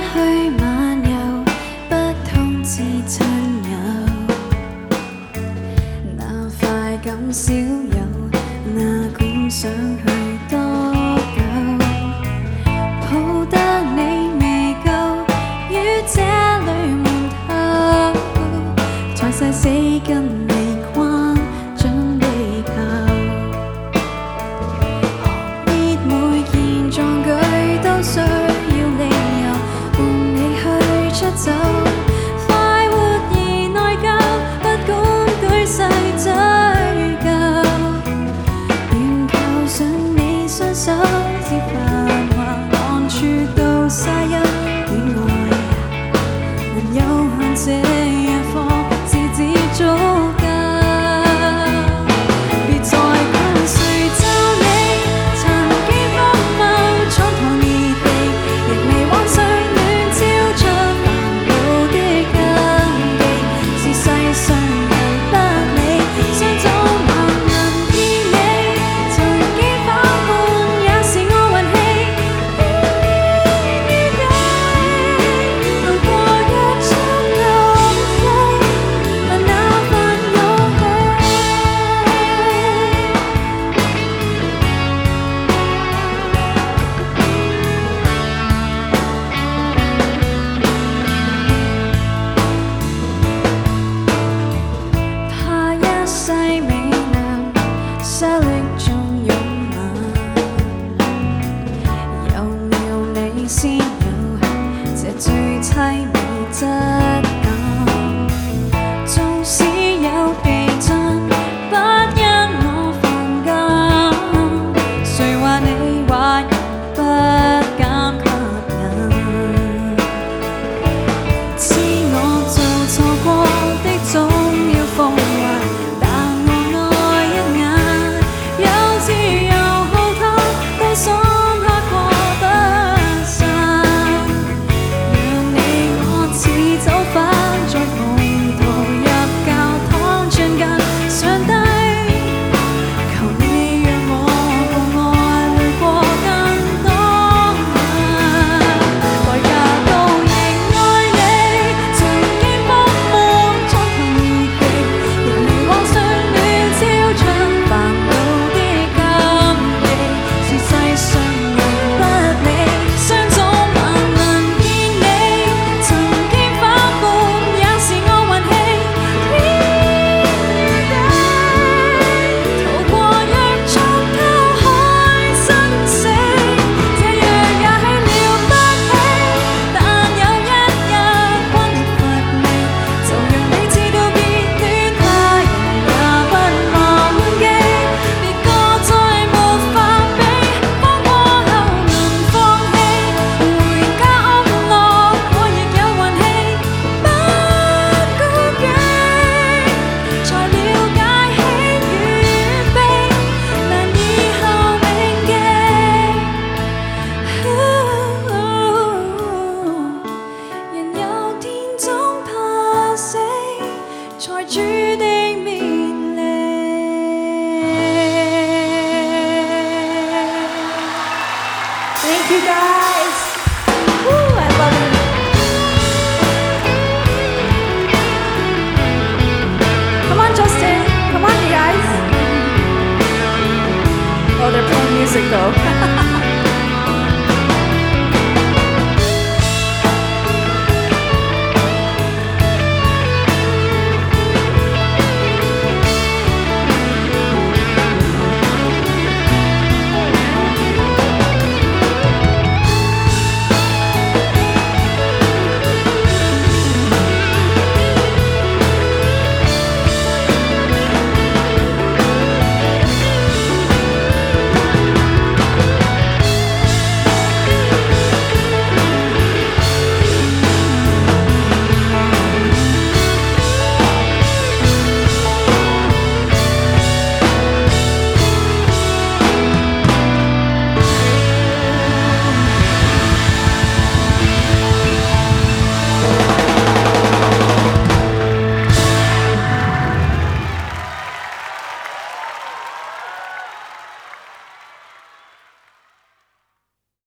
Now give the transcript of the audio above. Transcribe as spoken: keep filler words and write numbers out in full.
去漫遊，不通知親友，那快感少有，哪管想去多久，抱得你未夠，於這裏門頭，在誓死跟你關準地球，何必每件壯舉都需要理由，伴你去出走，快活而內疚，不管舉世追究，願靠上你雙手，至繁華暗處到沙丘，戀愛能有限這一方，自知足夠。別再管誰咒你，曾經荒謬，蹉跎熱氣，亦未枉歲戀超出煩惱的禁忌，是世上人不理，相早萬人見你，曾經反叛也是我運氣，於你路過一場浪飛，問那份勇氣。怕一世美男失力中擁吻，有了你先有這最凄美真。